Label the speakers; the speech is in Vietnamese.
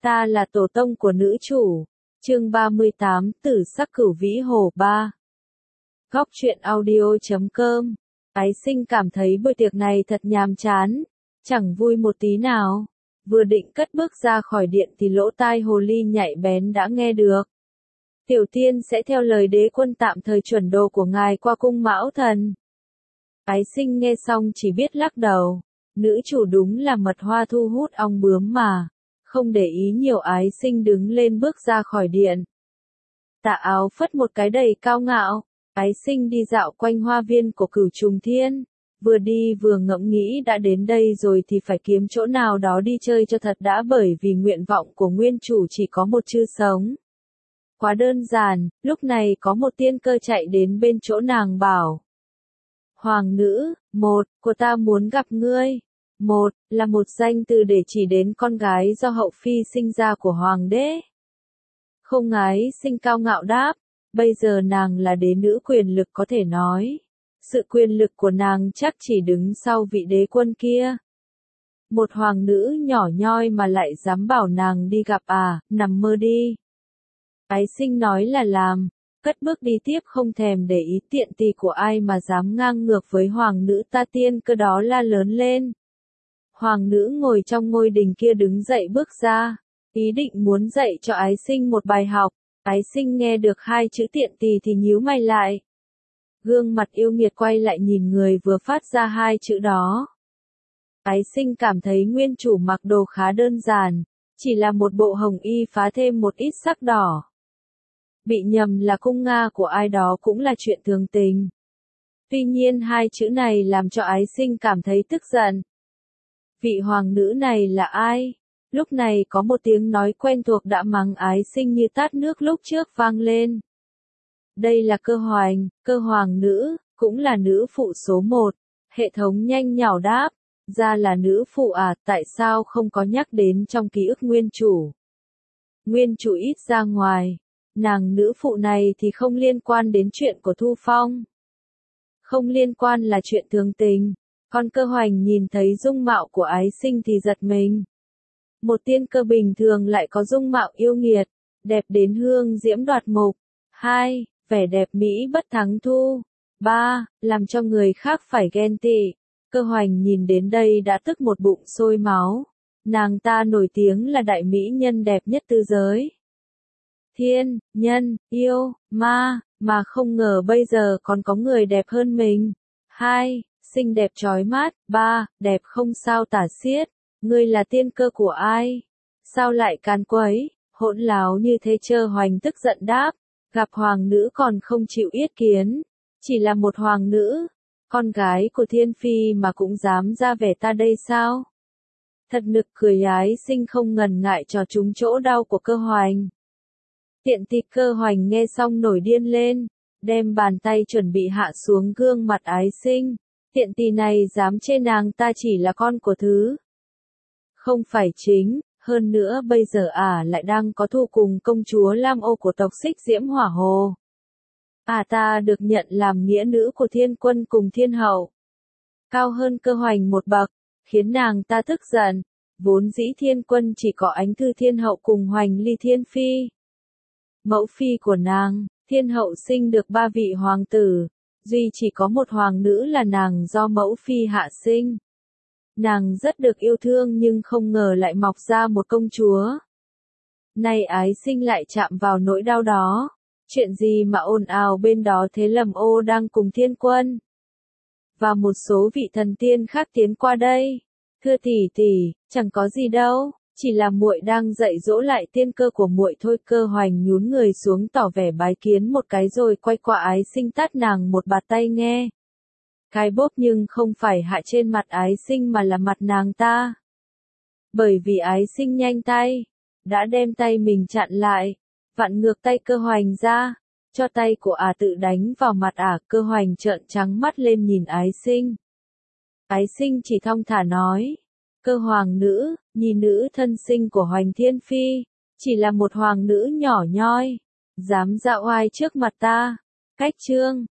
Speaker 1: Ta là tổ tông của nữ chủ. Chương 38 Tử sắc cửu vĩ hồ 3. Góc truyện audio.com. Ái Sinh cảm thấy buổi tiệc này thật nhàm chán, chẳng vui một tí nào. Vừa định cất bước ra khỏi điện thì lỗ tai hồ ly nhạy bén đã nghe được. Tiểu tiên sẽ theo lời đế quân tạm thời chuẩn đồ của ngài qua cung Mão Thần. Ái Sinh nghe xong chỉ biết lắc đầu. Nữ chủ đúng là mật hoa thu hút ong bướm mà. Không để ý nhiều, Ái Sinh đứng lên bước ra khỏi điện. Tà áo phất một cái đầy cao ngạo. Ái Sinh đi dạo quanh hoa viên của Cửu Trùng Thiên. Vừa đi vừa ngẫm nghĩ đã đến đây rồi thì phải kiếm chỗ nào đó đi chơi cho thật đã, bởi vì nguyện vọng của nguyên chủ chỉ có một chư sống. Quá đơn giản, lúc này có một tiên cơ chạy đến bên chỗ nàng bảo. Hoàng nữ, của ta muốn gặp ngươi. Là một danh từ để chỉ đến con gái do hậu phi sinh ra của hoàng đế. Không, Ái Sinh cao ngạo đáp, bây giờ nàng là đế nữ quyền lực có thể nói. Sự quyền lực của nàng chắc chỉ đứng sau vị đế quân kia. Một hoàng nữ nhỏ nhoi mà lại dám bảo nàng đi gặp à, nằm mơ đi. Ái Sinh nói là làm, cất bước đi tiếp không thèm để ý tiện tì của ai mà dám ngang ngược với hoàng nữ. Ta tiên cơ đó la lớn lên. Hoàng nữ ngồi trong ngôi đình kia đứng dậy bước ra, ý định muốn dạy cho Ái Sinh một bài học. Ái Sinh nghe được hai chữ tiện tì thì nhíu mày lại. Gương mặt yêu nghiệt quay lại nhìn người vừa phát ra hai chữ đó. Ái Sinh cảm thấy nguyên chủ mặc đồ khá đơn giản, chỉ là một bộ hồng y phá thêm một ít sắc đỏ. Bị nhầm là cung Nga của ai đó cũng là chuyện thường tình. Tuy nhiên hai chữ này làm cho Ái Sinh cảm thấy tức giận. Vị hoàng nữ này là ai? Lúc này có một tiếng nói quen thuộc đã mắng Ái Sinh như tát nước lúc trước vang lên. Đây là Cơ hoàng nữ, cũng là nữ phụ số 1. Hệ thống nhanh nhảu đáp, ra là nữ phụ à, tại sao không có nhắc đến trong ký ức nguyên chủ? Nguyên chủ ít ra ngoài, nàng nữ phụ này thì không liên quan đến chuyện của Thu Phong. Không liên quan là chuyện thường tình. Con Cơ Hoành nhìn thấy dung mạo của Ái Sinh thì giật mình. Một tiên cơ bình thường lại có dung mạo yêu nghiệt, đẹp đến hương diễm đoạt mục. 2. Vẻ đẹp mỹ bất thắng thu. 3. Làm cho người khác phải ghen tị. Cơ Hoành nhìn đến đây đã tức một bụng sôi máu. Nàng ta nổi tiếng là đại mỹ nhân đẹp nhất tư giới. Thiên, nhân, yêu, ma, mà không ngờ bây giờ còn có người đẹp hơn mình. 2. Xinh đẹp chói mắt. 3. Đẹp không sao tả xiết. Ngươi là tiên cơ của ai? Sao lại can quấy, hỗn láo như thế? Chơ Hoành tức giận đáp, gặp hoàng nữ còn không chịu yết kiến. Chỉ là một hoàng nữ, con gái của thiên phi mà cũng dám ra vẻ ta đây sao? Thật nực cười. Ái Sinh không ngần ngại trò trúng chỗ đau của Cơ Hoành. Tiện tì. Cơ Hoành nghe xong nổi điên lên, đem bàn tay chuẩn bị hạ xuống gương mặt Ái Sinh. Tiện tì này dám chê nàng ta chỉ là con của thứ. Không phải chính, hơn nữa bây giờ lại đang có thù cùng công chúa Lam Ô của tộc Xích Diễm Hỏa Hồ. Ta được nhận làm nghĩa nữ của thiên quân cùng thiên hậu. Cao hơn Cơ Hoành một bậc, khiến nàng ta tức giận. Vốn dĩ thiên quân chỉ có Ánh Thư thiên hậu cùng Hoành Ly thiên phi. Mẫu phi của nàng, thiên hậu sinh được 3 vị hoàng tử, duy chỉ có một hoàng nữ là nàng do mẫu phi hạ sinh. Nàng rất được yêu thương nhưng không ngờ lại mọc ra một công chúa. Nay Ái Sinh lại chạm vào nỗi đau đó. Chuyện gì mà ồn ào bên đó thế? Lầm Ô đang cùng thiên quân và một số vị thần tiên khác tiến qua đây. Thưa tỷ, chẳng có gì đâu, chỉ là muội đang dạy dỗ lại tiên cơ của muội thôi. Cơ Hoành nhún người xuống tỏ vẻ bái kiến một cái rồi quay qua Ái Sinh tát nàng một bạt tay nghe. Cái bốp nhưng không phải hạ trên mặt Ái Sinh mà là mặt nàng ta. Bởi vì Ái Sinh nhanh tay, đã đem tay mình chặn lại, vặn ngược tay Cơ Hoành ra, cho tay của tự đánh vào mặt Cơ Hoành trợn trắng mắt lên nhìn Ái Sinh. Ái Sinh chỉ thong thả nói, Cơ hoàng nữ, nhi nữ thân sinh của Hoành Thiên Phi, chỉ là một hoàng nữ nhỏ nhoi, dám ra oai trước mặt ta. Cách chương